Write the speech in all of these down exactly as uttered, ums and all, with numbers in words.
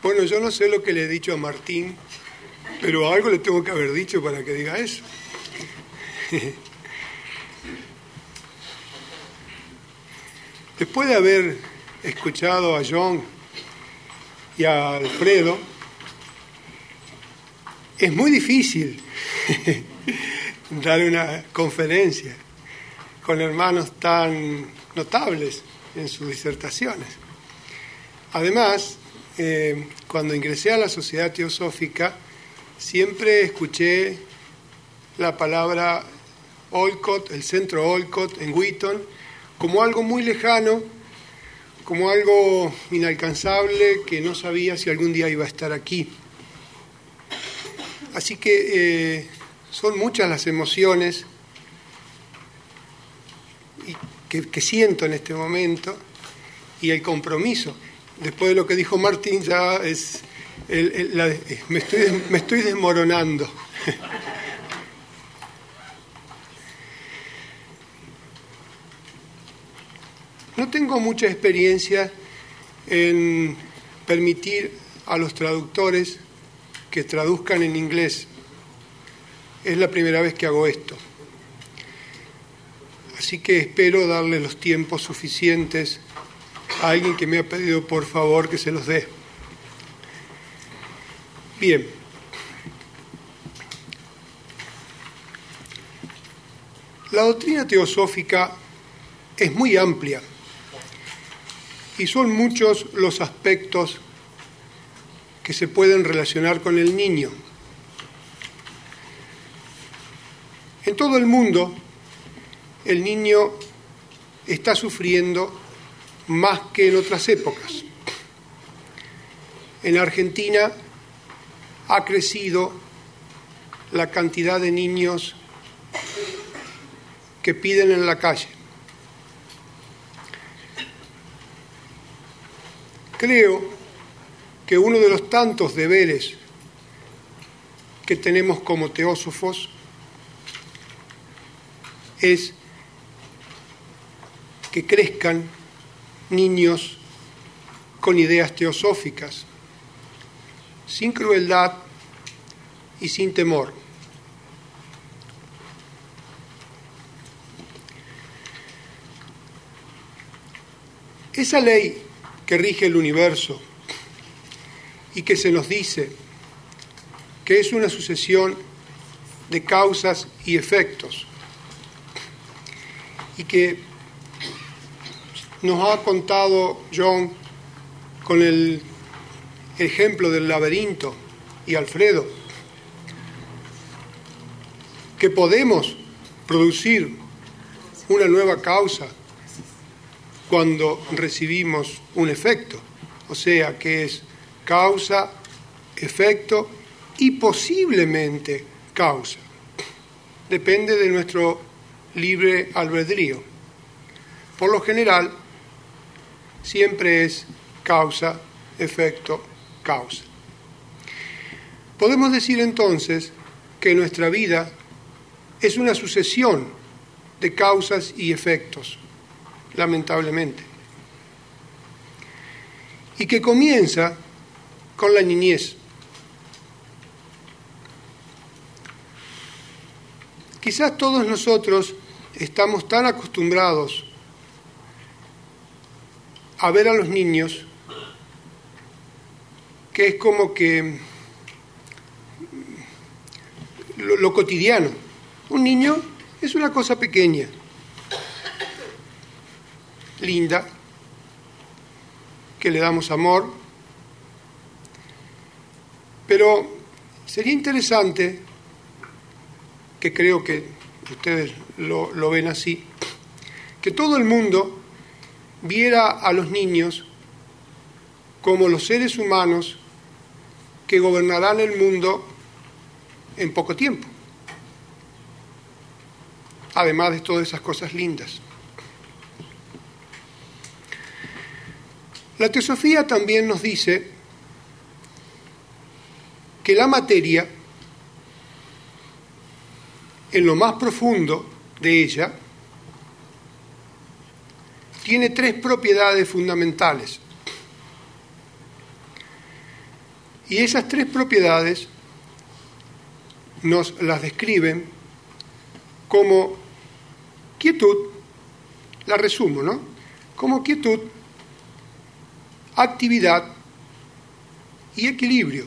Bueno, yo no sé lo que le he dicho a Martín, pero algo le tengo que haber dicho para que diga eso. Después de haber escuchado a John y a Alfredo, es muy difícil dar una conferencia con hermanos tan notables en sus disertaciones. Además, eh, cuando ingresé a la Sociedad Teosófica, siempre escuché la palabra Olcott, el centro Olcott en Wheaton, como algo muy lejano, como algo inalcanzable que no sabía si algún día iba a estar aquí. Así que eh, son muchas las emociones que, que siento en este momento y el compromiso. Después de lo que dijo Martín, ya es el, el, la, me, estoy, me estoy desmoronando. No tengo mucha experiencia en permitir a los traductores que traduzcan en inglés. Es la primera vez que hago esto. Así que espero darle los tiempos suficientes a alguien que me ha pedido por favor que se los dé. Bien. La doctrina teosófica es muy amplia y son muchos los aspectos que se pueden relacionar con el niño. En todo el mundo, el niño está sufriendo más que en otras épocas. En Argentina ha crecido la cantidad de niños que piden en la calle. Creo que uno de los tantos deberes que tenemos como teósofos es que crezcan niños con ideas teosóficas, sin crueldad y sin temor. Esa ley que rige el universo y que se nos dice que es una sucesión de causas y efectos, y que nos ha contado John con el ejemplo del laberinto y Alfredo, que podemos producir una nueva causa cuando recibimos un efecto, o sea que es causa, efecto y posiblemente causa. Depende de nuestro libre albedrío. Por lo general, siempre es causa, efecto, causa. Podemos decir entonces que nuestra vida es una sucesión de causas y efectos, lamentablemente, y que comienza con la niñez. Quizás todos nosotros estamos tan acostumbrados a ver a los niños que es como que lo, lo cotidiano. Un niño es una cosa pequeña, linda, que le damos amor, pero sería interesante, que creo que ustedes lo, lo ven así, que todo el mundo viera a los niños como los seres humanos que gobernarán el mundo en poco tiempo, además de todas esas cosas lindas. La teosofía también nos dice que la materia, en lo más profundo de ella, tiene tres propiedades fundamentales. Y esas tres propiedades nos las describen como quietud, la resumo, ¿no? Como quietud, actividad y equilibrio.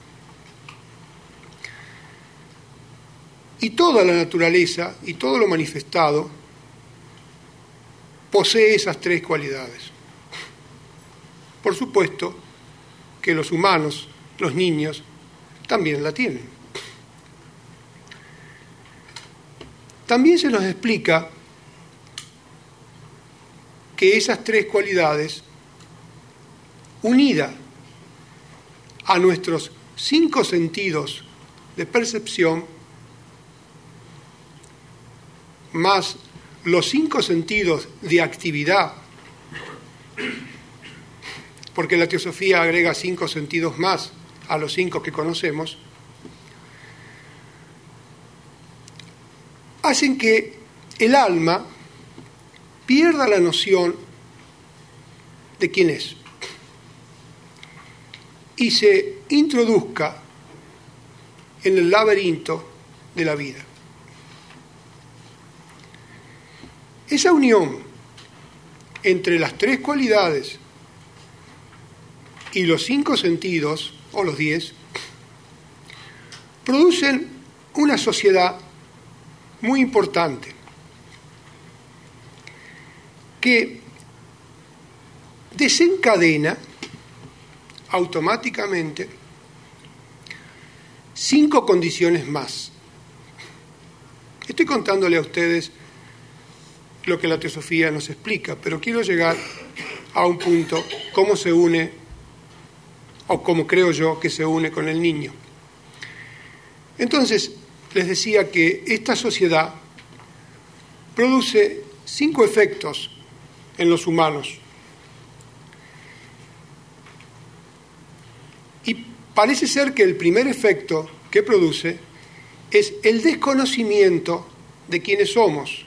Y toda la naturaleza y todo lo manifestado posee esas tres cualidades. Por supuesto que los humanos, los niños, también la tienen. También se nos explica que esas tres cualidades, unidas a nuestros cinco sentidos de percepción, más los cinco sentidos de actividad, porque la teosofía agrega cinco sentidos más a los cinco que conocemos, hacen que el alma pierda la noción de quién es y se introduzca en el laberinto de la vida. Esa unión entre las tres cualidades y los cinco sentidos, o los diez, producen una sociedad muy importante que desencadena automáticamente cinco condiciones más. Estoy contándole a ustedes lo que la teosofía nos explica, pero quiero llegar a un punto, cómo se une, o cómo creo yo que se une con el niño. Entonces, les decía que esta sociedad produce cinco efectos en los humanos. Y parece ser que el primer efecto que produce es el desconocimiento de quiénes somos,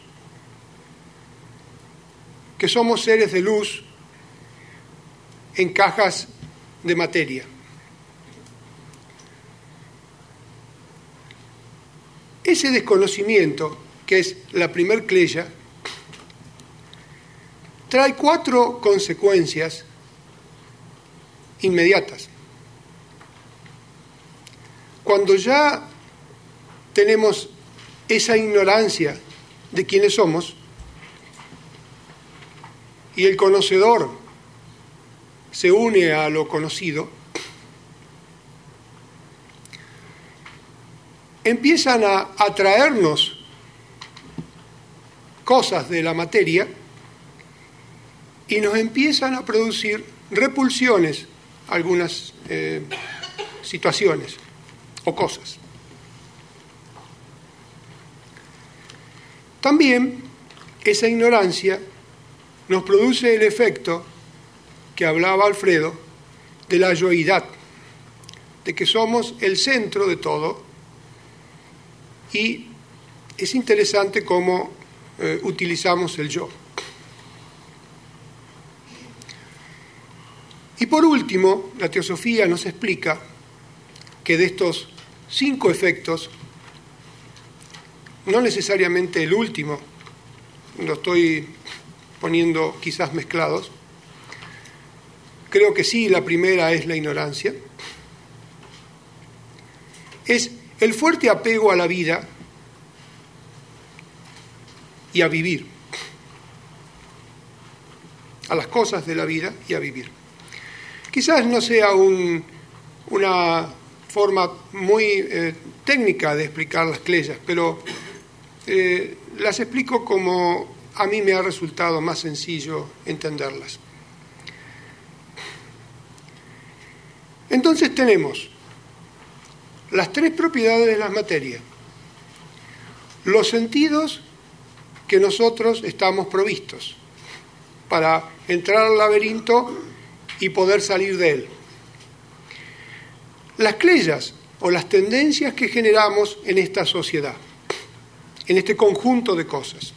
que somos seres de luz en cajas de materia. Ese desconocimiento, que es la primer cleya, trae cuatro consecuencias inmediatas. Cuando ya tenemos esa ignorancia de quiénes somos, y el conocedor se une a lo conocido, empiezan a atraernos cosas de la materia y nos empiezan a producir repulsiones algunas eh, situaciones o cosas. También esa ignorancia nos produce el efecto que hablaba Alfredo de la yoidad, de que somos el centro de todo, y es interesante cómo eh, utilizamos el yo. Y por último, la teosofía nos explica que de estos cinco efectos, no necesariamente el último, lo estoy poniendo quizás mezclados, creo que sí, la primera es la ignorancia, es el fuerte apego a la vida y a vivir, a las cosas de la vida y a vivir. Quizás no sea un, una forma muy eh, técnica de explicar las cleyas, pero eh, las explico como a mí me ha resultado más sencillo entenderlas. Entonces tenemos las tres propiedades de la materia, los sentidos que nosotros estamos provistos para entrar al laberinto y poder salir de él, las cleyas o las tendencias que generamos en esta sociedad, en este conjunto de cosas.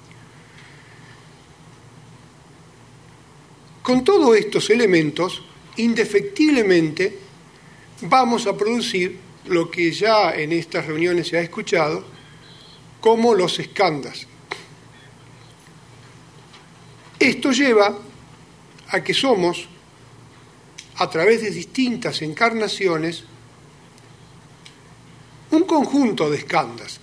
Con todos estos elementos indefectiblemente vamos a producir lo que ya en estas reuniones se ha escuchado como los skandhas. Esto lleva a que somos, a través de distintas encarnaciones, un conjunto de skandhas.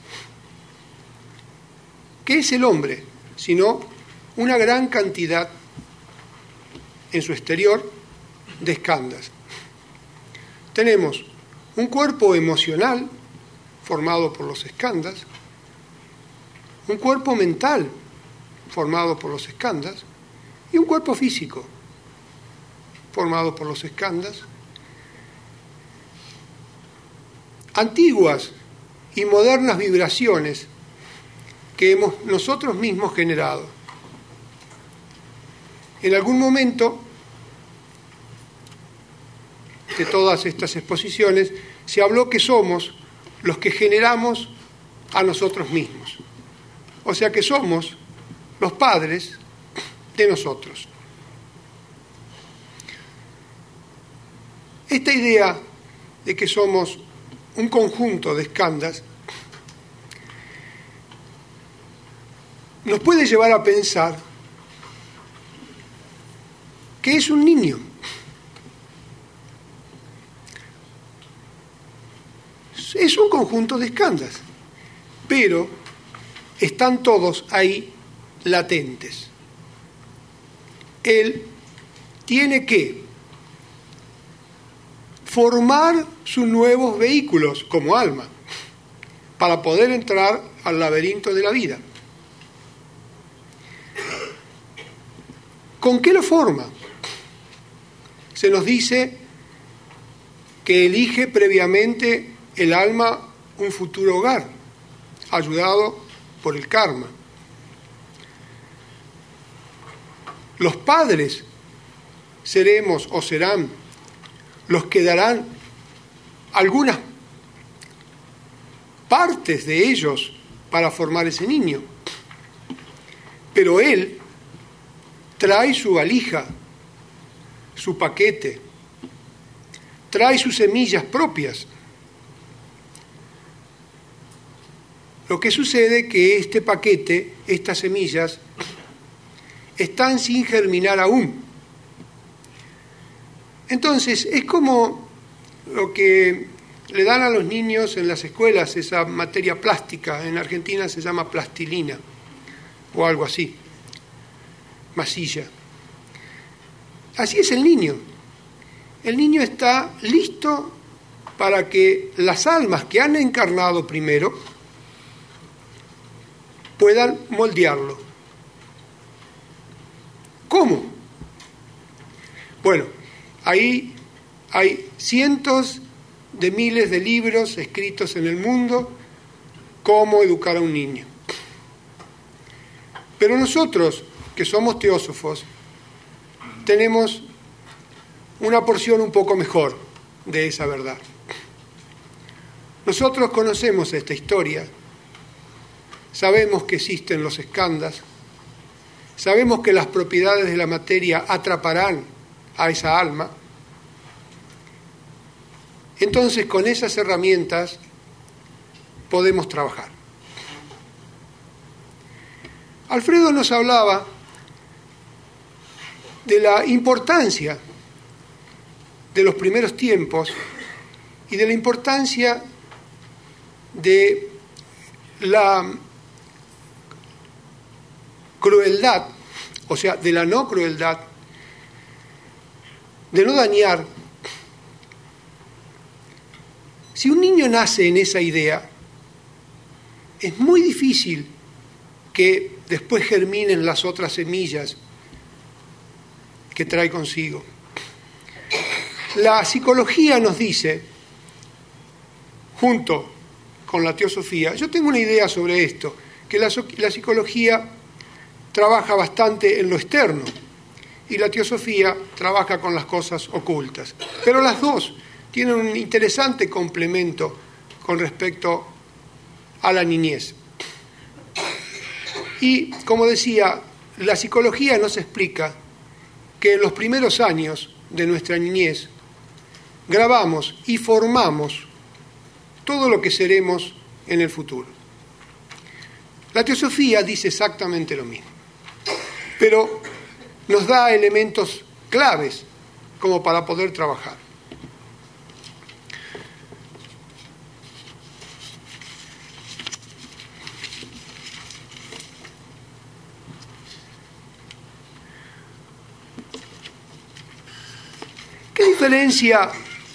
¿Qué es el hombre? Sino una gran cantidad en su exterior de skandhas. Tenemos un cuerpo emocional formado por los skandhas, un cuerpo mental formado por los skandhas y un cuerpo físico formado por los skandhas. Antiguas y modernas vibraciones que hemos nosotros mismos generado. En algún momento de todas estas exposiciones se habló que somos los que generamos a nosotros mismos. O sea que somos los padres de nosotros. Esta idea de que somos un conjunto de skandhas nos puede llevar a pensar que es un niño. Es un conjunto de skandhas, pero están todos ahí latentes. Él tiene que formar sus nuevos vehículos como alma para poder entrar al laberinto de la vida. ¿Con qué lo forma? Se nos dice que elige previamente el alma un futuro hogar, ayudado por el karma. Los padres seremos o serán los que darán algunas partes de ellos para formar ese niño. Pero él trae su valija, su paquete, trae sus semillas propias. Lo que sucede es que este paquete, estas semillas, están sin germinar aún. Entonces, es como lo que le dan a los niños en las escuelas, esa materia plástica, en Argentina se llama plastilina, o algo así, masilla. Así es el niño. El niño está listo para que las almas que han encarnado primero puedan moldearlo. ¿Cómo? Bueno, ahí hay cientos de miles de libros escritos en el mundo cómo educar a un niño. Pero nosotros, que somos teósofos, tenemos una porción un poco mejor de esa verdad. Nosotros conocemos esta historia, sabemos que existen los skandhas, sabemos que las propiedades de la materia atraparán a esa alma. Entonces, con esas herramientas podemos trabajar. Alfredo nos hablaba de la importancia de los primeros tiempos y de la importancia de la crueldad, o sea, de la no crueldad, de no dañar. Si un niño nace en esa idea, es muy difícil que después germinen las otras semillas que trae consigo. La psicología nos dice, junto con la teosofía, yo tengo una idea sobre esto, que la, la psicología trabaja bastante en lo externo y la teosofía trabaja con las cosas ocultas. Pero las dos tienen un interesante complemento con respecto a la niñez. Y, como decía, la psicología nos explica que en los primeros años de nuestra niñez, grabamos y formamos todo lo que seremos en el futuro. La teosofía dice exactamente lo mismo, pero nos da elementos claves como para poder trabajar. ¿Qué diferencia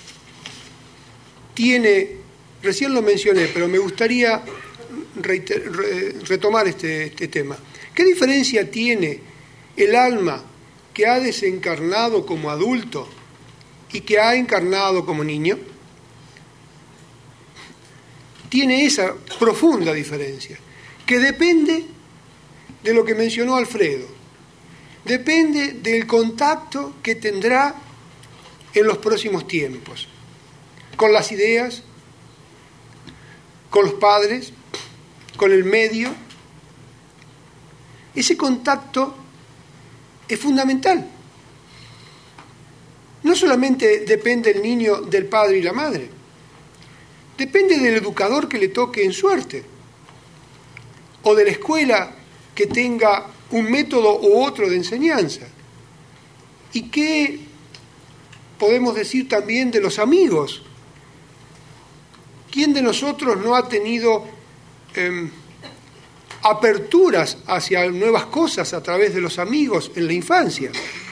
tiene? Recién lo mencioné, pero me gustaría reiter, re, retomar este, este tema. ¿Qué diferencia tiene el alma que ha desencarnado como adulto y que ha encarnado como niño? Tiene esa profunda diferencia, que depende de lo que mencionó Alfredo, depende del contacto que tendrá en los próximos tiempos, con las ideas, con los padres, con el medio. Ese contacto es fundamental. No solamente depende el niño del padre y la madre, depende del educador que le toque en suerte, o de la escuela que tenga un método u otro de enseñanza. ¿Y qué podemos decir también de los amigos? ¿Quién de nosotros no ha tenido eh, aperturas hacia nuevas cosas a través de los amigos en la infancia?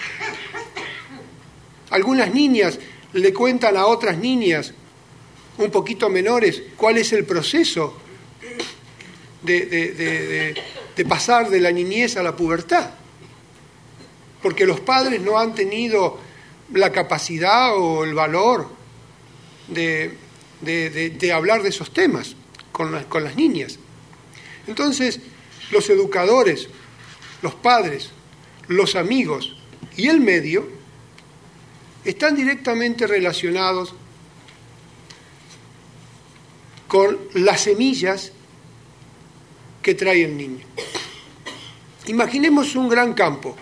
Algunas niñas le cuentan a otras niñas un poquito menores cuál es el proceso de, de, de, de, de pasar de la niñez a la pubertad, porque los padres no han tenido la capacidad o el valor de, de, de, de hablar de esos temas con las, con las niñas. Entonces, los educadores, los padres, los amigos y el medio están directamente relacionados con las semillas que trae el niño. Imaginemos un gran campo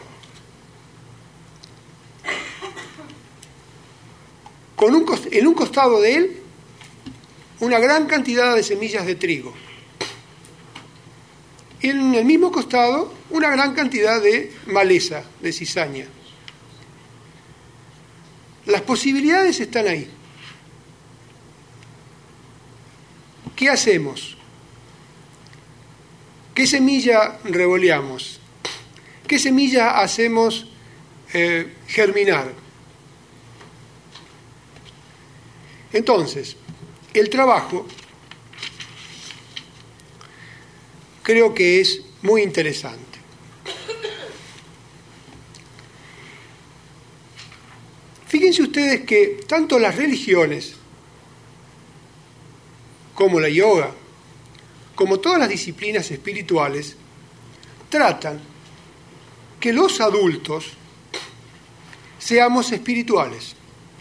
con un, en un costado de él una gran cantidad de semillas de trigo. Y en el mismo costado una gran cantidad de maleza, de cizaña. Las posibilidades están ahí. ¿Qué hacemos? ¿Qué semilla revoleamos? ¿Qué semilla hacemos eh, germinar? Entonces, el trabajo creo que es muy interesante. Fíjense ustedes que tanto las religiones como la yoga, como todas las disciplinas espirituales, tratan que los adultos seamos espirituales.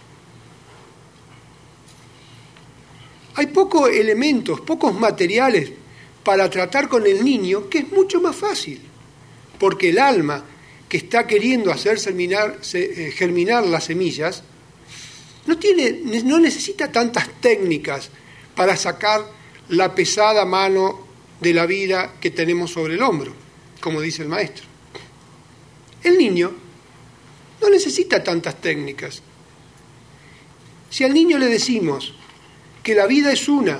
Hay pocos elementos, pocos materiales para tratar con el niño, que es mucho más fácil, porque el alma que está queriendo hacer germinar, germinar las semillas no, tiene, no necesita tantas técnicas para sacar la pesada mano de la vida que tenemos sobre el hombro, como dice el maestro. El niño no necesita tantas técnicas. Si al niño le decimos que la vida es una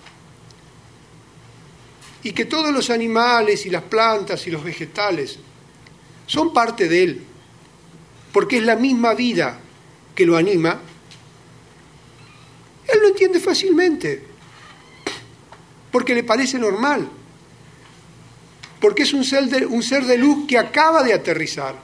y que todos los animales y las plantas y los vegetales son parte de él, porque es la misma vida que lo anima, él lo entiende fácilmente, porque le parece normal, porque es un ser de, un ser de luz que acaba de aterrizar,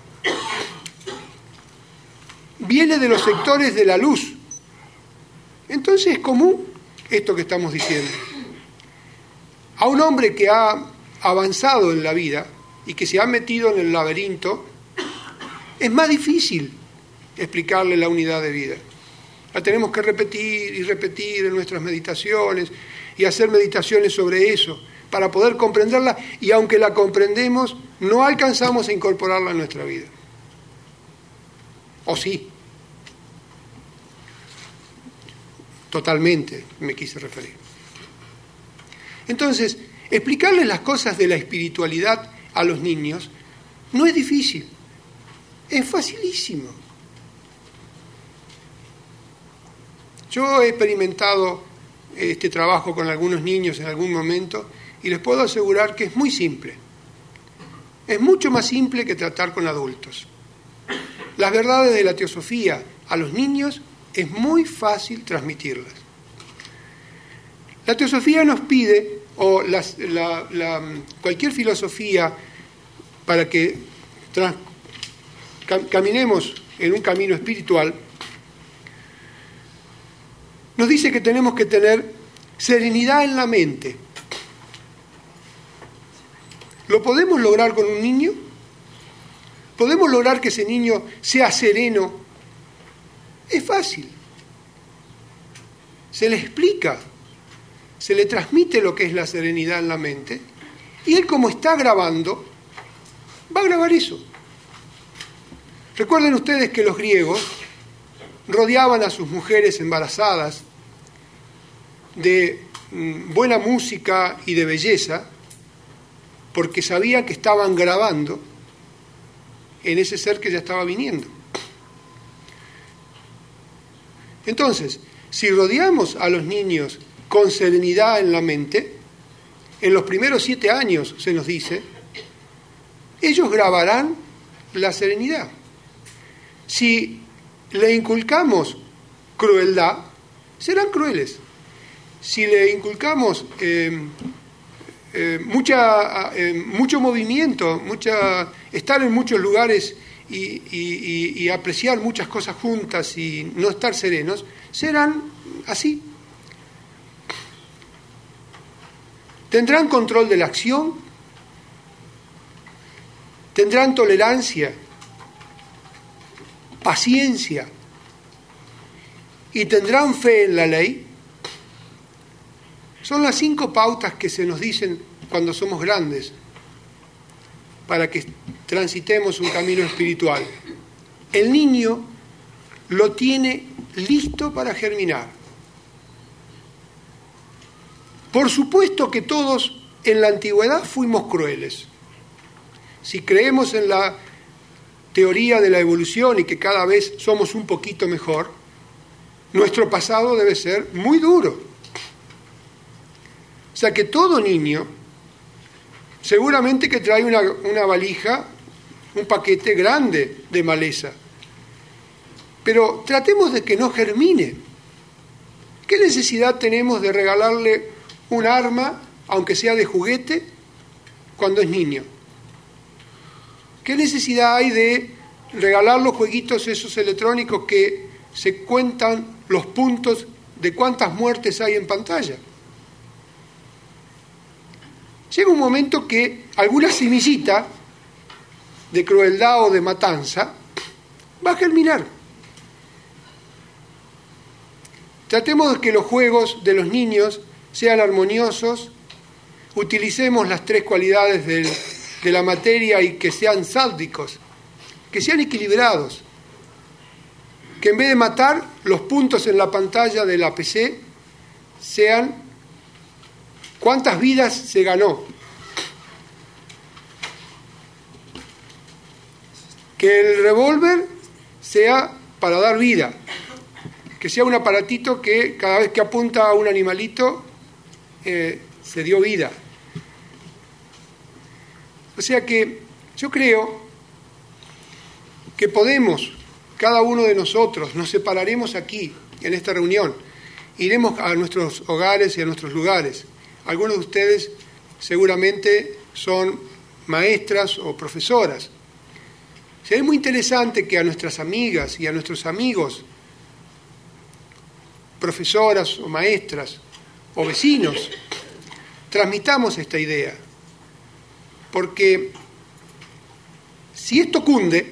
viene de los sectores de la luz. Entonces es común esto que estamos diciendo. A un hombre que ha avanzado en la vida y que se ha metido en el laberinto, es más difícil explicarle la unidad de vida. La tenemos que repetir y repetir en nuestras meditaciones y hacer meditaciones sobre eso para poder comprenderla, y aunque la comprendemos, no alcanzamos a incorporarla en nuestra vida. ¿O sí? totalmente me quise referir. Entonces, explicarles las cosas de la espiritualidad a los niños no es difícil, es facilísimo. Yo he experimentado este trabajo con algunos niños en algún momento y les puedo asegurar que es muy simple. Es mucho más simple que tratar con adultos. Las verdades de la teosofía a los niños es muy fácil transmitirlas. La teosofía nos pide, o las, la, la, cualquier filosofía para que trans, cam, caminemos en un camino espiritual, nos dice que tenemos que tener serenidad en la mente. ¿Lo podemos lograr con un niño? ¿Podemos lograr que ese niño sea sereno? Es fácil. Se le explica, se le transmite lo que es la serenidad en la mente, y él, como está grabando, va a grabar eso. Recuerden ustedes que los griegos rodeaban a sus mujeres embarazadas de buena música y de belleza, porque sabían que estaban grabando en ese ser que ya estaba viniendo. Entonces, si rodeamos a los niños con serenidad en la mente, en los primeros siete años, se nos dice, ellos grabarán la serenidad. Si le inculcamos crueldad, serán crueles. Si le inculcamos eh, eh, mucha, eh, mucho movimiento, mucha, estar en muchos lugares y, y, y apreciar muchas cosas juntas y no estar serenos, serán así. Tendrán control de la acción, tendrán tolerancia, paciencia y tendrán fe en la ley. Son las cinco pautas que se nos dicen cuando somos grandes para que transitemos un camino espiritual. El niño lo tiene listo para germinar. Por supuesto que todos en la antigüedad fuimos crueles. Si creemos en la teoría de la evolución y que cada vez somos un poquito mejor, nuestro pasado debe ser muy duro. O sea que todo niño seguramente que trae una, una valija, un paquete grande de maleza. Pero tratemos de que no germine. ¿Qué necesidad tenemos de regalarle un arma, aunque sea de juguete, cuando es niño? ¿Qué necesidad hay de regalar los jueguitos esos electrónicos que se cuentan los puntos de cuántas muertes hay en pantalla? Llega un momento que alguna semillita de crueldad o de matanza va a germinar. Tratemos de que los juegos de los niños sean armoniosos, utilicemos las tres cualidades del, de la materia y que sean sádicos, que sean equilibrados, que en vez de matar, los puntos en la pantalla de la P C sean cuántas vidas se ganó. Que el revólver sea para dar vida, que sea un aparatito que cada vez que apunta a un animalito eh, se dio vida. O sea que yo creo que podemos, cada uno de nosotros, nos separaremos aquí, en esta reunión, iremos a nuestros hogares y a nuestros lugares. Algunos de ustedes seguramente son maestras o profesoras. Sería muy interesante que a nuestras amigas y a nuestros amigos, profesoras o maestras o vecinos, transmitamos esta idea. Porque si esto cunde,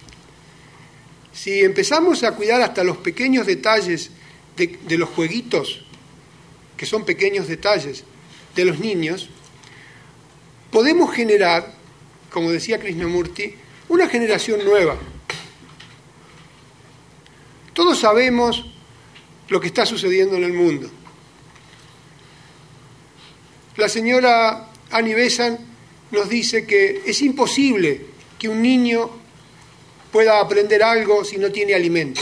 si empezamos a cuidar hasta los pequeños detalles de, de los jueguitos, que son pequeños detalles de los niños, podemos generar, como decía Krishnamurti, una generación nueva. Todos sabemos lo que está sucediendo en el mundo. La señora Annie Besant nos dice que es imposible que un niño pueda aprender algo si no tiene alimento.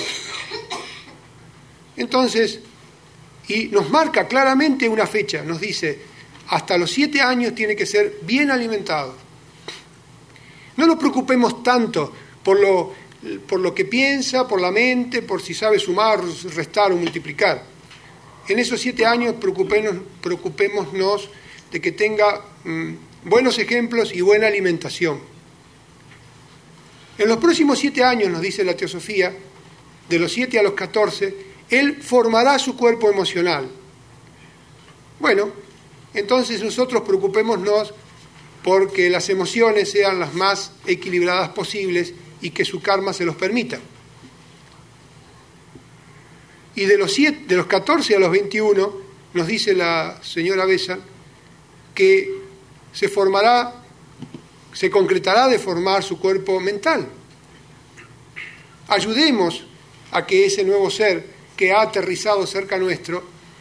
Entonces, y nos marca claramente una fecha, nos dice, hasta los siete años tiene que ser bien alimentado. No nos preocupemos tanto por lo, por lo que piensa, por la mente, por si sabe sumar, restar o multiplicar. En esos siete años preocupémonos, preocupémonos de que tenga mmm, buenos ejemplos y buena alimentación. En los próximos siete años, nos dice la teosofía, de los siete a los catorce, él formará su cuerpo emocional. Bueno, entonces nosotros preocupémonos porque las emociones sean las más equilibradas posibles y que su karma se los permita. Y de los, siete, de los catorce a los veintiuno, nos dice la señora Besant, que se formará, se concretará de formar su cuerpo mental. Ayudemos a que ese nuevo ser que ha aterrizado cerca nuestro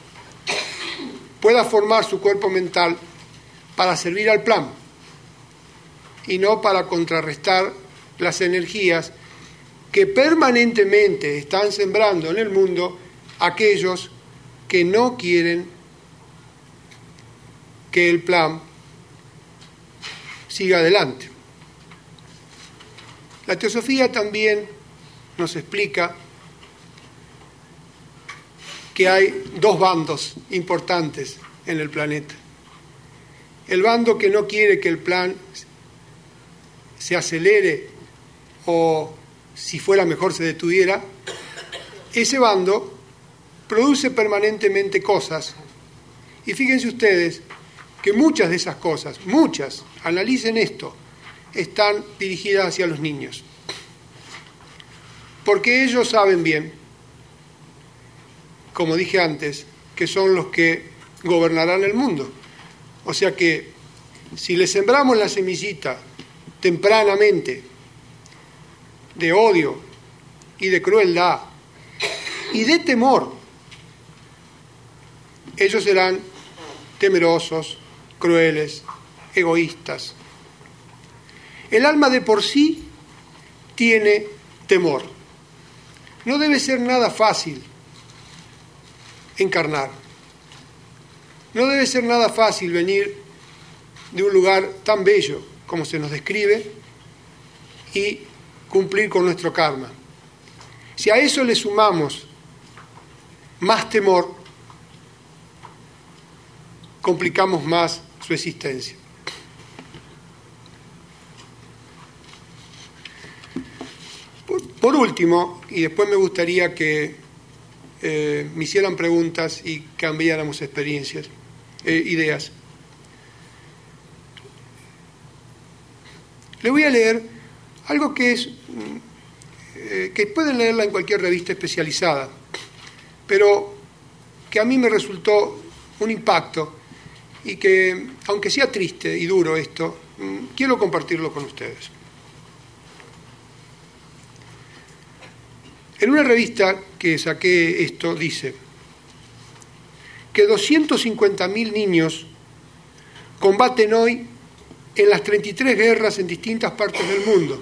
pueda formar su cuerpo mental para servir al plan y no para contrarrestar las energías que permanentemente están sembrando en el mundo aquellos que no quieren que el plan siga adelante. La teosofía también nos explica que hay dos bandos importantes en el planeta. El bando que no quiere que el plan se acelere o, si fuera mejor, se detuviera. Ese bando produce permanentemente cosas. Y fíjense ustedes que muchas de esas cosas, muchas, analicen esto, están dirigidas hacia los niños. Porque ellos saben bien, como dije antes, que son los que gobernarán el mundo. O sea que si les sembramos la semillita tempranamente de odio y de crueldad y de temor, ellos serán temerosos, crueles, egoístas. El alma de por sí tiene temor. No debe ser nada fácil encarnar. No debe ser nada fácil venir de un lugar tan bello como se nos describe y cumplir con nuestro karma. Si a eso le sumamos más temor, complicamos más su existencia. Por, por último, y después me gustaría que eh, me hicieran preguntas y cambiáramos experiencias, eh, ideas. Le voy a leer algo que es eh, que pueden leerla en cualquier revista especializada, pero que a mí me resultó un impacto y que, aunque sea triste y duro esto, quiero compartirlo con ustedes. En una revista que saqué esto dice que doscientos cincuenta mil niños combaten hoy en las treinta y tres guerras en distintas partes del mundo.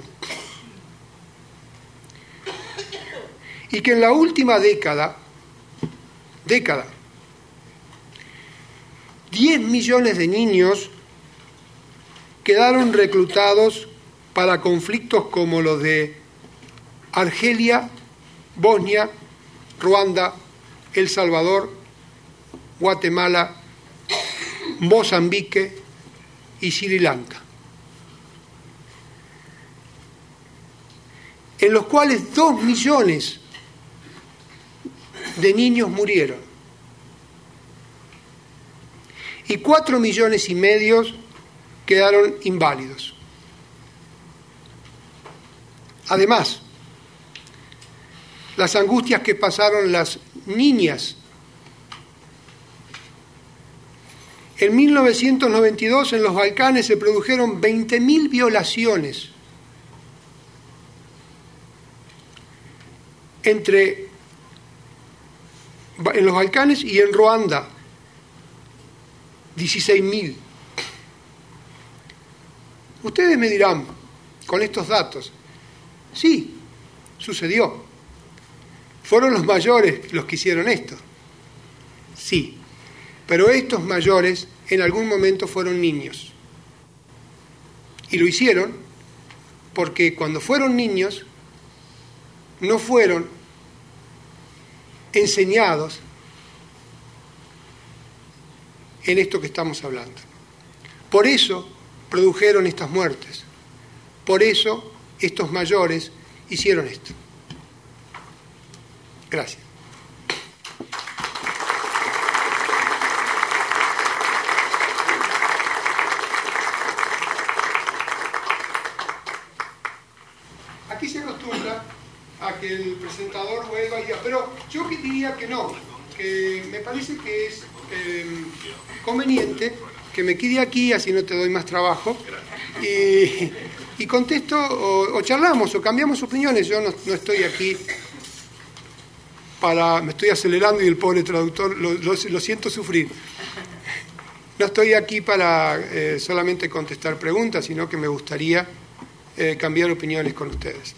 Y que en la última década, década, diez millones de niños quedaron reclutados para conflictos como los de Argelia, Bosnia, Ruanda, El Salvador, Guatemala, Mozambique y Sri Lanka, en los cuales dos millones de niños murieron y cuatro millones y medio quedaron inválidos. Además, las angustias que pasaron las niñas. En mil novecientos noventa y dos en los Balcanes se produjeron veinte mil violaciones entre en los Balcanes y en Ruanda, dieciséis mil. Ustedes me dirán, con estos datos, sí, sucedió. ¿Fueron los mayores los que hicieron esto? Sí, pero estos mayores en algún momento fueron niños. Y lo hicieron porque cuando fueron niños no fueron enseñados en esto que estamos hablando. Por eso produjeron estas muertes. Por eso estos mayores hicieron esto. Gracias. Aquí se acostumbra a que el presentador vuelva y diga, pero yo diría que no, que me parece que es eh, conveniente que me quede aquí, así no te doy más trabajo, y, y contesto, o, o charlamos, o cambiamos opiniones. Yo no, no estoy aquí para, me estoy acelerando y el pobre traductor lo, lo, lo siento sufrir. No estoy aquí para eh, solamente contestar preguntas, sino que me gustaría eh, cambiar opiniones con ustedes.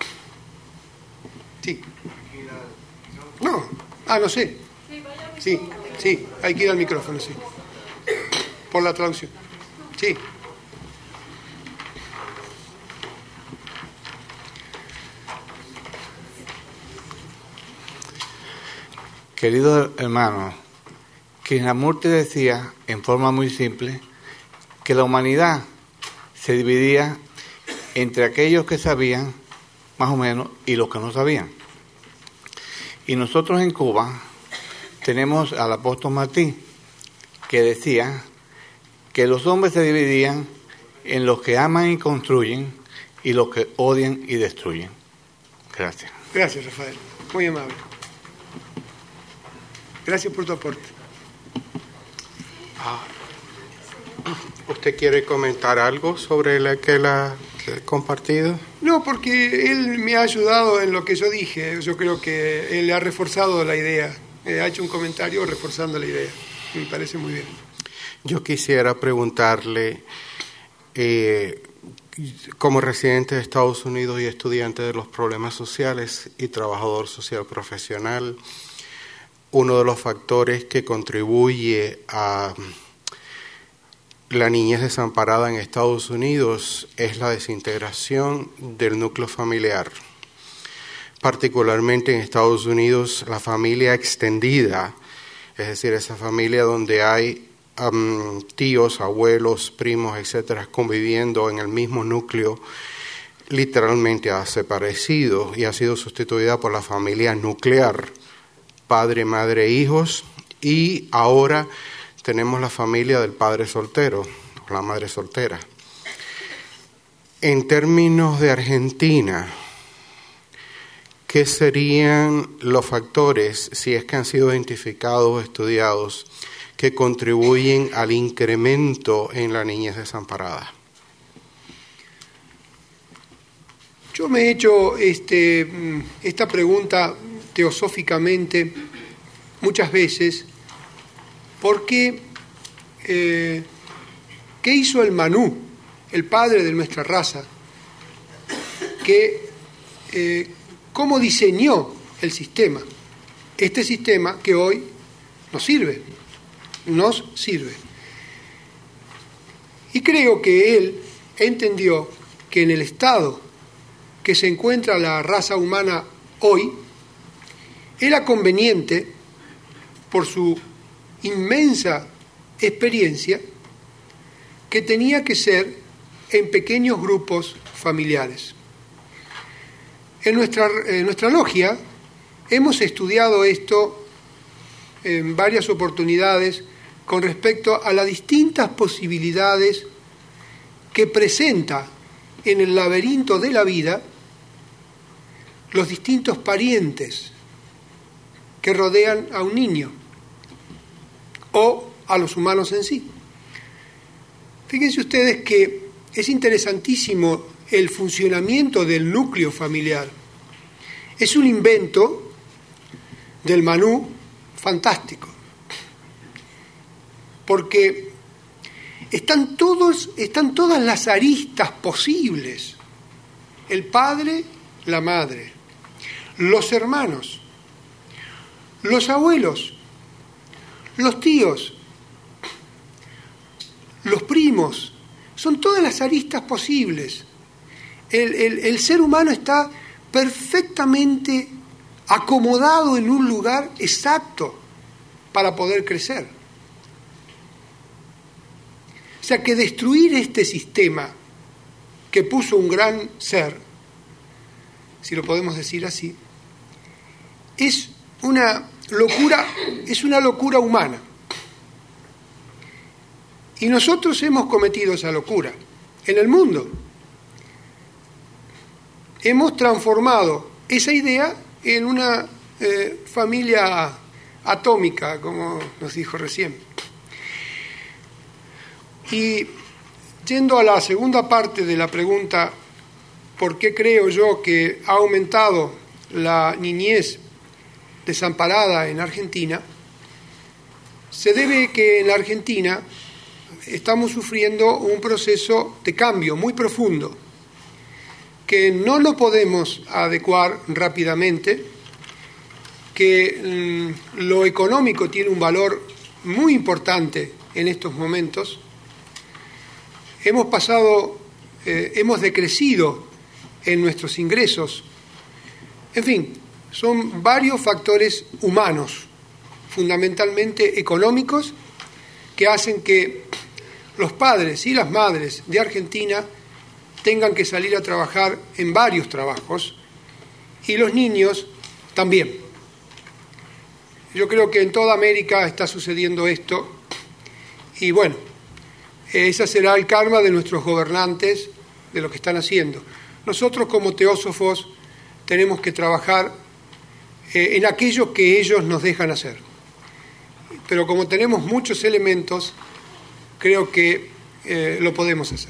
Sí. No, ah, no sé. Sí, sí, hay que ir al micrófono, sí. Por la traducción. Sí. Queridos hermanos, Krishnamurti decía, en forma muy simple, que la humanidad se dividía entre aquellos que sabían, más o menos, y los que no sabían. Y nosotros en Cuba tenemos al apóstol Martí, que decía que los hombres se dividían en los que aman y construyen y los que odian y destruyen. Gracias. Gracias, Rafael. Muy amable. Gracias por tu aporte. Ah, ¿usted quiere comentar algo sobre lo que él ha compartido? No, porque él me ha ayudado en lo que yo dije. Yo creo que él ha reforzado la idea. Eh, ha hecho un comentario reforzando la idea. Me parece muy bien. Yo quisiera preguntarle, eh, como residente de Estados Unidos y estudiante de los problemas sociales y trabajador social profesional, uno de los factores que contribuye a la niñez desamparada en Estados Unidos es la desintegración del núcleo familiar. Particularmente en Estados Unidos, la familia extendida, es decir, esa familia donde hay um, tíos, abuelos, primos, etcétera, conviviendo en el mismo núcleo, literalmente ha desaparecido y ha sido sustituida por la familia nuclear, padre, madre, hijos, y ahora tenemos la familia del padre soltero, la madre soltera. En términos de Argentina, ¿qué serían los factores, si es que han sido identificados o estudiados, que contribuyen al incremento en la niñez desamparada? Yo me he hecho este, esta pregunta teosóficamente muchas veces, porque eh, ¿qué hizo el Manú, el padre de nuestra raza? Que, eh, ¿Cómo diseñó el sistema? Este sistema que hoy nos sirve, nos sirve. Y creo que él entendió que en el estado que se encuentra la raza humana hoy, era conveniente, por su inmensa experiencia, que tenía que ser en pequeños grupos familiares. En nuestra, en nuestra logia hemos estudiado esto en varias oportunidades con respecto a las distintas posibilidades que presenta en el laberinto de la vida los distintos parientes que rodean a un niño o a los humanos en sí. Fíjense ustedes que es interesantísimo el funcionamiento del núcleo familiar. Es un invento del Manú fantástico, porque están, todos, están todas las aristas posibles: el padre, la madre, los hermanos, los abuelos, los tíos, los primos, son todas las aristas posibles. El, el, el ser humano está perfectamente acomodado en un lugar exacto para poder crecer. O sea que destruir este sistema que puso un gran ser, si lo podemos decir así, es una locura, es una locura humana. Y nosotros hemos cometido esa locura en el mundo. Hemos transformado esa idea en una eh, familia atómica, como nos dijo recién. Y yendo a la segunda parte de la pregunta, ¿por qué creo yo que ha aumentado la niñez desamparada en Argentina? Se debe que en la Argentina estamos sufriendo un proceso de cambio muy profundo, que no lo podemos adecuar rápidamente, que mmm, lo económico tiene un valor muy importante en estos momentos. Hemos pasado, eh, hemos decrecido en nuestros ingresos. En fin, son varios factores humanos, fundamentalmente económicos, que hacen que los padres y las madres de Argentina tengan que salir a trabajar en varios trabajos, y los niños también. Yo creo que en toda América está sucediendo esto, y bueno, ese será el karma de nuestros gobernantes, de lo que están haciendo. Nosotros como teósofos tenemos que trabajar eh, en aquello que ellos nos dejan hacer. Pero como tenemos muchos elementos, creo que eh, lo podemos hacer.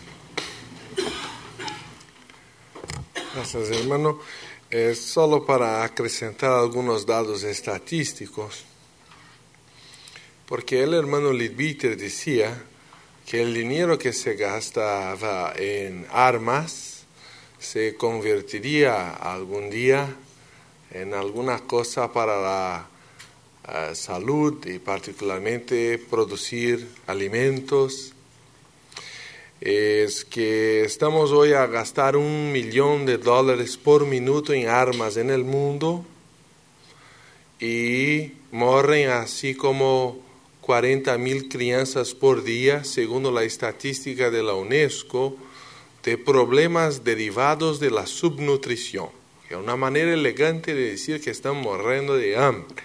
Gracias, hermano. Eh, solo para acrescentar algunos datos estadísticos, porque el hermano Leadbeater decía que el dinero que se gastaba en armas se convertiría algún día en alguna cosa para la uh, salud y particularmente producir alimentos. Es que estamos hoy a gastar un millón de dólares por minuto en armas en el mundo y mueren así como cuarenta mil crianças por día, según la estadística de la UNESCO, de problemas derivados de la subnutrición, que es una manera elegante de decir que están muriendo de hambre.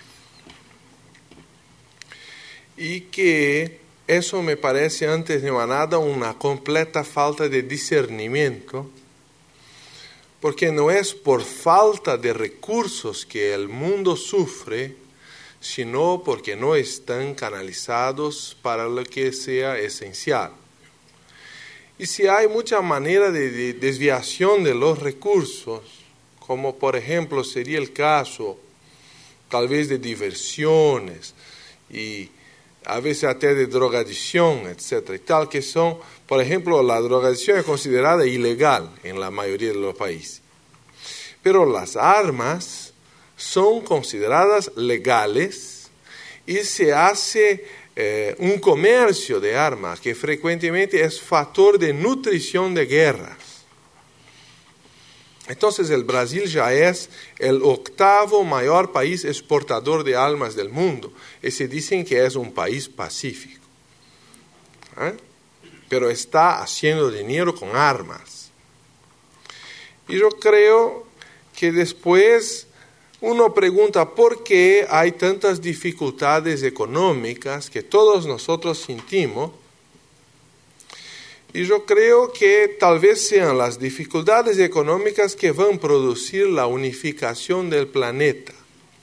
Y que eso me parece, antes de nada, una completa falta de discernimiento, porque no es por falta de recursos que el mundo sufre, sino porque no están canalizados para lo que sea esencial. Y si hay mucha manera de, de desviación de los recursos, como por ejemplo sería el caso tal vez de diversiones y a veces hasta de drogadicción, etcétera, y tal, que son, por ejemplo, la drogadicción es considerada ilegal en la mayoría de los países. Pero las armas son consideradas legales y se hace eh, un comercio de armas que frecuentemente es factor de nutrición de guerras. Entonces el Brasil ya es el octavo mayor país exportador de armas del mundo y se dicen que es un país pacífico. ¿Eh? Pero está haciendo dinero con armas. Y yo creo que después uno pregunta por qué hay tantas dificultades económicas que todos nosotros sentimos. Y yo creo que tal vez sean las dificultades económicas que van a producir la unificación del planeta.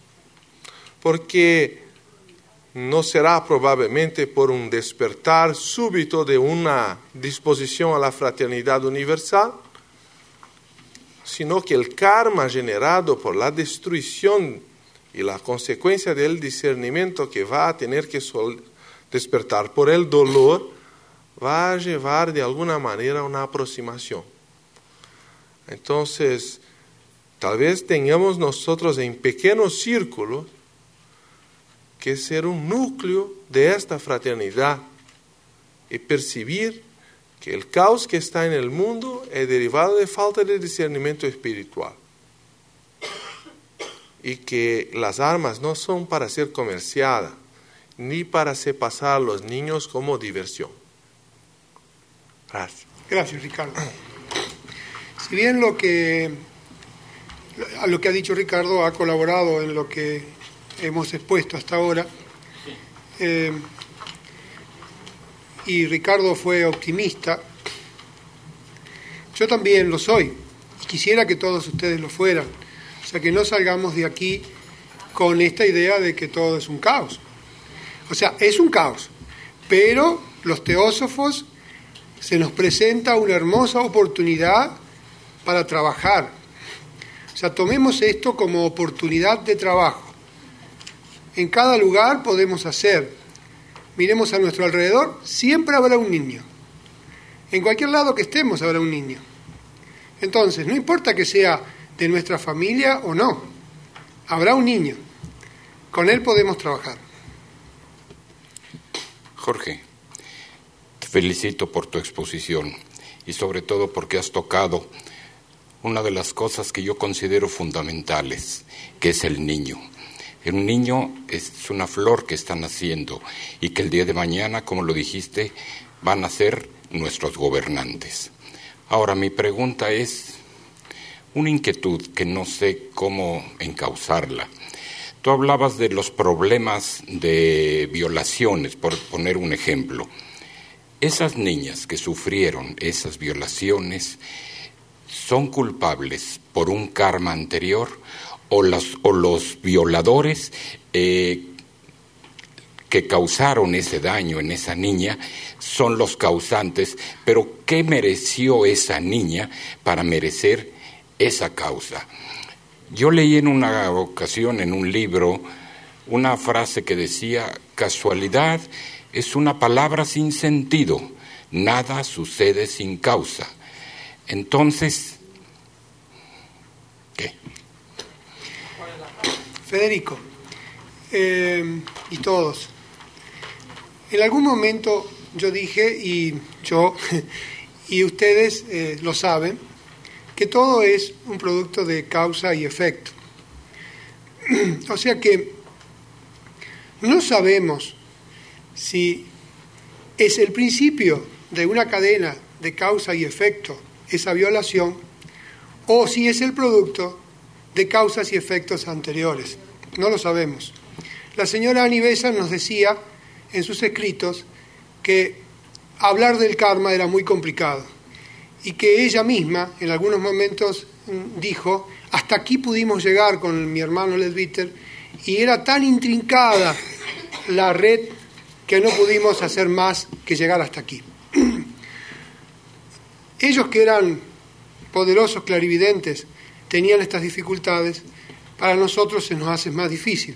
Porque no será probablemente por un despertar súbito de una disposición a la fraternidad universal, sino que el karma generado por la destrucción Y la consecuencia del discernimiento que va a tener que sol- despertar por el dolor va a llevar de alguna manera a una aproximación. Entonces, tal vez tengamos nosotros en pequeños círculos que ser un núcleo de esta fraternidad y percibir que el caos que está en el mundo es derivado de falta de discernimiento espiritual y que las armas no son para ser comerciadas ni para hacer pasar a los niños como diversión. Gracias. Gracias, Ricardo. Si bien lo que, a lo que ha dicho Ricardo ha colaborado en lo que hemos expuesto hasta ahora, eh, y Ricardo fue optimista, yo también lo soy, y quisiera que todos ustedes lo fueran, o sea, que no salgamos de aquí con esta idea de que todo es un caos. O sea, es un caos, pero los teósofos se nos presenta una hermosa oportunidad para trabajar. O sea, tomemos esto como oportunidad de trabajo. En cada lugar podemos hacer. Miremos a nuestro alrededor, siempre habrá un niño. En cualquier lado que estemos habrá un niño. Entonces, no importa que sea de nuestra familia o no, habrá un niño. Con él podemos trabajar. Jorge, te felicito por tu exposición y sobre todo porque has tocado una de las cosas que yo considero fundamentales, que es el niño. Un niño es una flor que está naciendo y que el día de mañana, como lo dijiste, van a ser nuestros gobernantes. Ahora, mi pregunta es una inquietud que no sé cómo encauzarla. Tú hablabas de los problemas de violaciones, por poner un ejemplo. Esas niñas que sufrieron esas violaciones, ¿son culpables por un karma anterior o los, o los violadores eh, que causaron ese daño en esa niña son los causantes? Pero ¿qué mereció esa niña para merecer esa causa? Yo leí en una ocasión en un libro una frase que decía: casualidad es una palabra sin sentido, nada sucede sin causa. Entonces, ¿qué? Federico, eh, y todos, en algún momento yo dije, y yo, y ustedes eh, lo saben, que todo es un producto de causa y efecto. O sea que no sabemos si es el principio de una cadena de causa y efecto esa violación, o si es el producto de causas y efectos anteriores. No lo sabemos. La señora Annie Besant nos decía en sus escritos que hablar del karma era muy complicado y que ella misma en algunos momentos dijo: hasta aquí pudimos llegar con mi hermano Leadbeater, y era tan intrincada la red que no pudimos hacer más que llegar hasta aquí. Ellos, que eran poderosos clarividentes, tenían estas dificultades. Para nosotros se nos hace más difícil.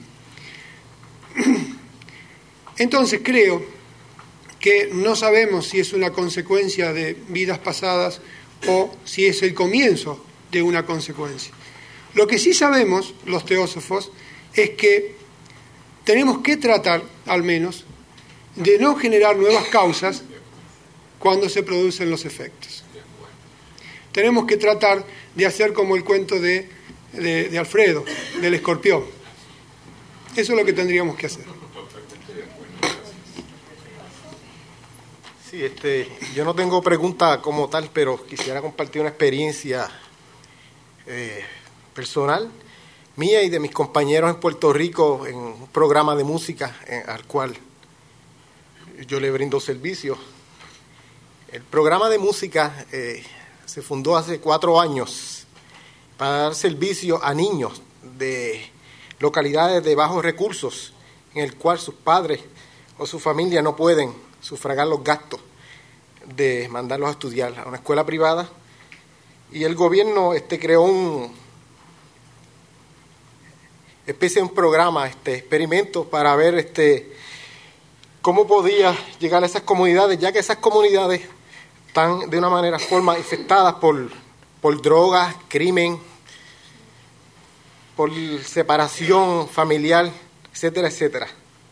Entonces creo que no sabemos si es una consecuencia de vidas pasadas o si es el comienzo de una consecuencia. Lo que sí sabemos, los teósofos, es que tenemos que tratar, al menos, de no generar nuevas causas cuando se producen los efectos. Tenemos que tratar de hacer como el cuento de, de, de Alfredo, del escorpión. Eso es lo que tendríamos que hacer. Sí, este, yo no tengo pregunta como tal, pero quisiera compartir una experiencia eh, personal mía y de mis compañeros en Puerto Rico en un programa de música eh, al cual yo le brindo servicio. El programa de música eh, se fundó hace cuatro años para dar servicio a niños de localidades de bajos recursos en el cual sus padres o su familia no pueden sufragar los gastos de mandarlos a estudiar a una escuela privada, y el gobierno este creó un especie de un programa, este experimento para ver este cómo podía llegar a esas comunidades, ya que esas comunidades están de una manera forma infectadas por, por drogas, crimen, por separación familiar, etcétera, etcétera.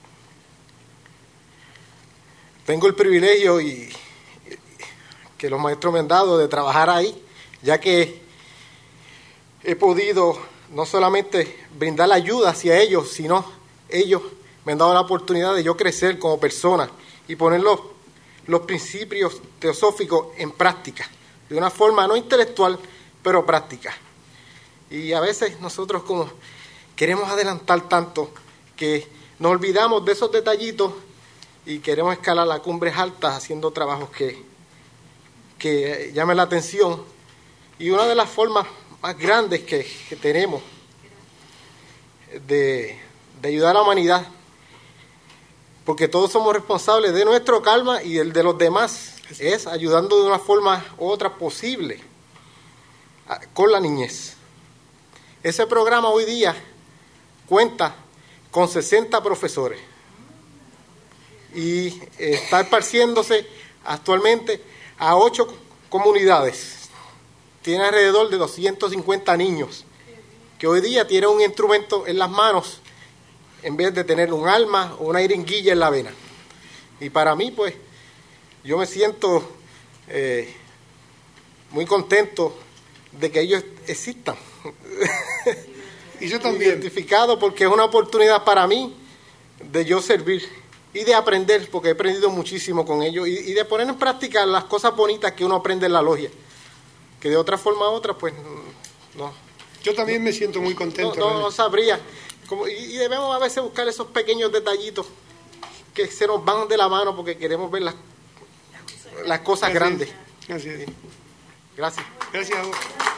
Tengo el privilegio y que los maestros me han dado de trabajar ahí, ya que he podido no solamente brindar la ayuda hacia ellos, sino ellos me han dado la oportunidad de yo crecer como persona y poner los, los principios teosóficos en práctica, de una forma no intelectual, pero práctica. Y a veces nosotros como queremos adelantar tanto que nos olvidamos de esos detallitos y queremos escalar las cumbres altas haciendo trabajos que, que llamen la atención. Y una de las formas más grandes que, que tenemos de, de ayudar a la humanidad, porque todos somos responsables de nuestro karma y el de los demás, es ayudando de una forma u otra posible a, con la niñez. Ese programa hoy día cuenta con sesenta profesores y eh, está esparciéndose actualmente a ocho comunidades. Tiene alrededor de doscientos cincuenta niños que hoy día tienen un instrumento en las manos en vez de tener un alma o una jeringuilla en la vena. Y para mí, pues, yo me siento eh, muy contento de que ellos existan. Y yo también. Identificado, porque es una oportunidad para mí de yo servir y de aprender, porque he aprendido muchísimo con ellos, y, y de poner en práctica las cosas bonitas que uno aprende en la logia, que de otra forma u otra, pues, no. Yo también me siento muy contento. No, no, no sabría. Como, y, y debemos a veces buscar esos pequeños detallitos que se nos van de la mano porque queremos ver las, las cosas Gracias. grandes. Gracias. Gracias. Gracias a vos.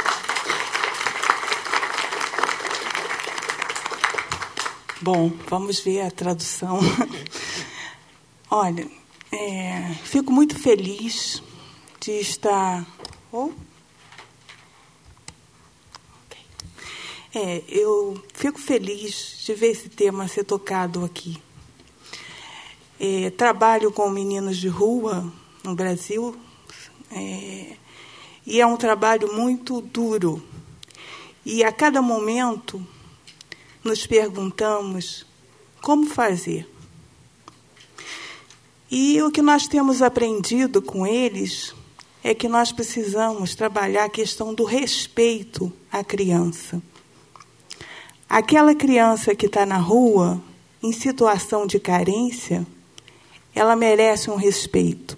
Bom, vamos ver a tradução. Olha, é, fico muito feliz de estar... Oh. Okay. É, eu fico feliz de ver esse tema ser tocado aqui. É, trabalho com meninos de rua no Brasil, é, e é um trabalho muito duro. E a cada momento nos perguntamos como fazer. E o que nós temos aprendido com eles é que nós precisamos trabalhar a questão do respeito à criança. Aquela criança que está na rua, em situação de carência, ela merece um respeito.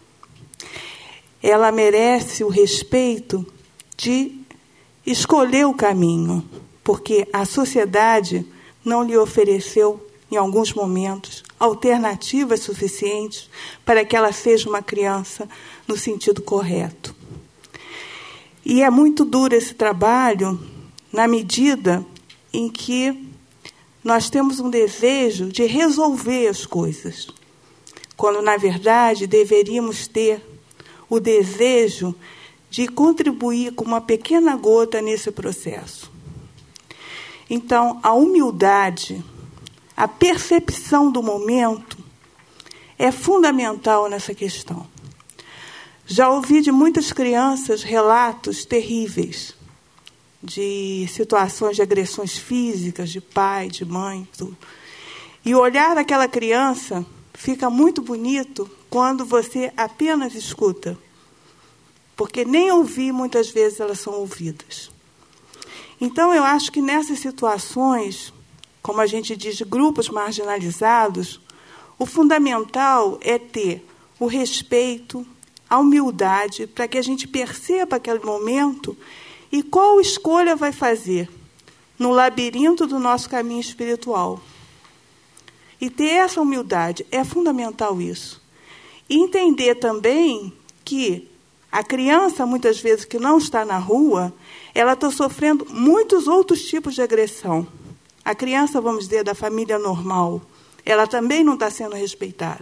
Ela merece o respeito de escolher o caminho, porque a sociedade não lhe ofereceu, em alguns momentos, alternativas suficientes para que ela seja uma criança no sentido correto. E é muito duro esse trabalho na medida em que nós temos um desejo de resolver as coisas, quando, na verdade, deveríamos ter o desejo de contribuir com uma pequena gota nesse processo. Então, a humildade, a percepção do momento é fundamental nessa questão. Já ouvi de muitas crianças relatos terríveis de situações de agressões físicas, de pai, de mãe, tudo. E o olhar daquela criança fica muito bonito quando você apenas escuta, porque nem ouvir, muitas vezes, elas são ouvidas. Então, eu acho que nessas situações, como a gente diz, de grupos marginalizados, o fundamental é ter o respeito, a humildade, para que a gente perceba aquele momento e qual escolha vai fazer no labirinto do nosso caminho espiritual. E ter essa humildade, é fundamental isso. E entender também que a criança, muitas vezes, que não está na rua, ela está sofrendo muitos outros tipos de agressão. A criança, vamos dizer, da família normal, ela também não está sendo respeitada.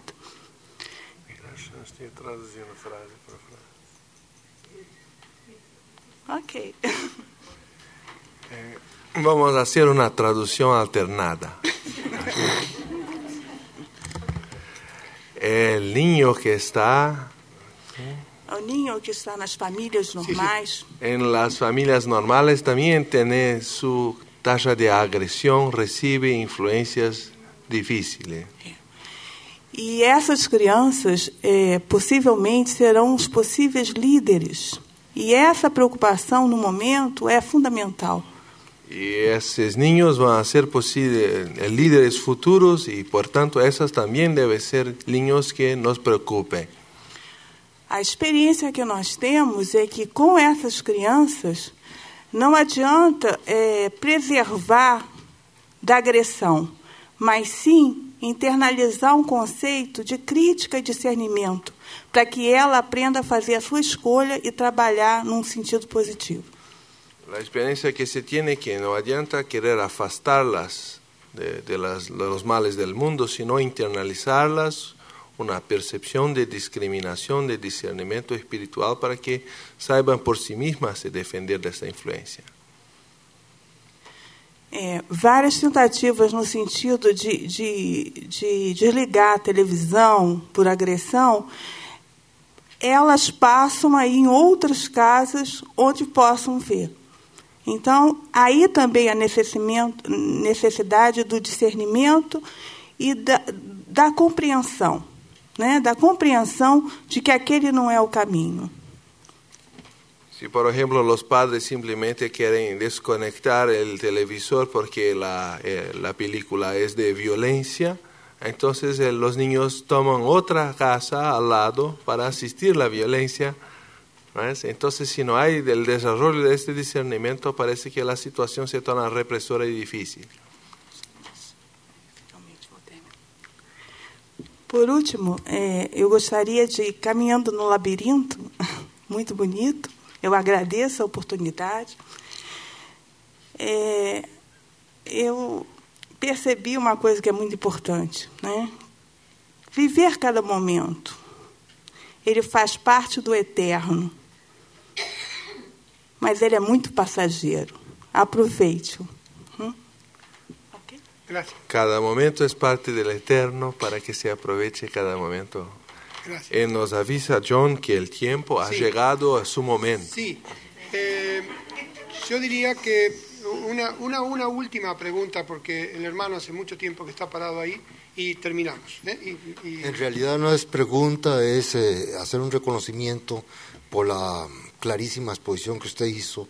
Ok. Eh, vamos a hacer una traducción alternada. El niño que está... O niño que está nas famílias normais, En las familias normales también tiene su tasa de agresión, recibe influencias difíciles. e essas crianças é, possivelmente serão os possíveis líderes. E essa preocupação no momento é fundamental. Y esos niños van a ser posibles líderes futuros y por tanto esos también deben ser niños que nos preocupen. A experiência que nós temos é que com essas crianças não adianta é, preservar da agressão, mas sim internalizar um conceito de crítica e discernimento, para que ela aprenda a fazer a sua escolha e trabalhar num sentido positivo. La experiencia que se tiene que no adianta querer afastarlas de, de, las, de los males del mundo, sino internalizarlas, una percepción de discriminación, de discernimiento espiritual para que saiban por sí mismas se defender de esta influencia. É, várias tentativas no sentido de, de, de desligar a televisão por agressão, elas passam aí em outras casas onde possam ver. Então, aí também a necessidade do discernimento e da, da compreensão, né? Da compreensão de que aquele não é o caminho. Si, por ejemplo, los padres simplemente quieren desconectar el televisor porque la, eh, la película es de violencia, entonces eh, los niños toman otra casa al lado para asistir a la violencia. ¿Ves? Entonces, si no hay el desarrollo de este discernimiento, parece que la situación se torna represora y difícil. Por último, é, eu gostaria de ir caminhando no labirinto, muito bonito. Eu agradeço a oportunidade. É, eu percebi uma coisa que é muito importante, né? Viver cada momento. Ele faz parte do eterno, mas ele é muito passageiro. Aproveite-o. Hum? Okay? Cada momento es parte del eterno para que se aproveche cada momento. Eh, nos avisa John que el tiempo ha sí. llegado a su momento. Sí, eh, yo diría que una, una, una última pregunta, porque el hermano hace mucho tiempo que está parado ahí, y terminamos. ¿eh? Y, y... En realidad no es pregunta, es eh, hacer un reconocimiento por la clarísima exposición que usted hizo.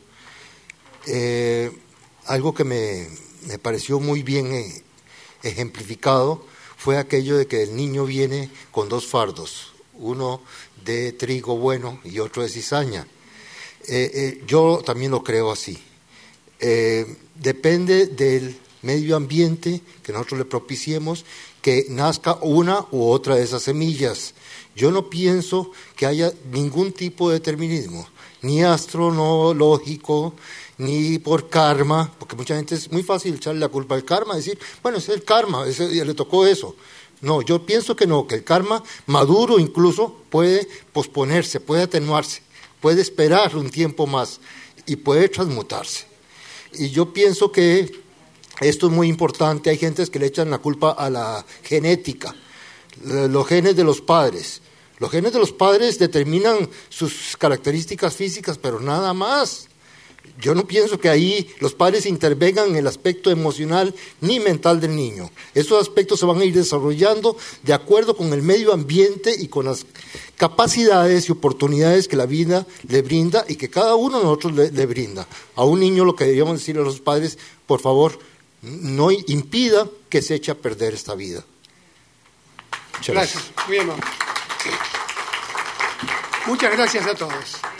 Eh, algo que me, me pareció muy bien eh, ejemplificado fue aquello de que el niño viene con dos fardos, uno de trigo bueno y otro de cizaña. Eh, eh, yo también lo creo así. Eh, depende del medio ambiente que nosotros le propiciemos que nazca una u otra de esas semillas. Yo no pienso que haya ningún tipo de determinismo, ni astronológico, ni por karma, porque mucha gente es muy fácil echarle la culpa al karma, decir, bueno, es el karma, ese, le tocó eso. No, yo pienso que no, que el karma maduro incluso puede posponerse, puede atenuarse, puede esperar un tiempo más y puede transmutarse. Y yo pienso que esto es muy importante. Hay gentes que le echan la culpa a la genética, los genes de los padres. Los genes de los padres determinan sus características físicas, pero nada más. Yo no pienso que ahí los padres intervengan en el aspecto emocional ni mental del niño. Esos aspectos se van a ir desarrollando de acuerdo con el medio ambiente y con las capacidades y oportunidades que la vida le brinda y que cada uno de nosotros le, le brinda. A un niño lo que deberíamos decirle a los padres, por favor, no impida que se eche a perder esta vida. Muchas gracias. Gracias. Muy bien. Muchas gracias a todos.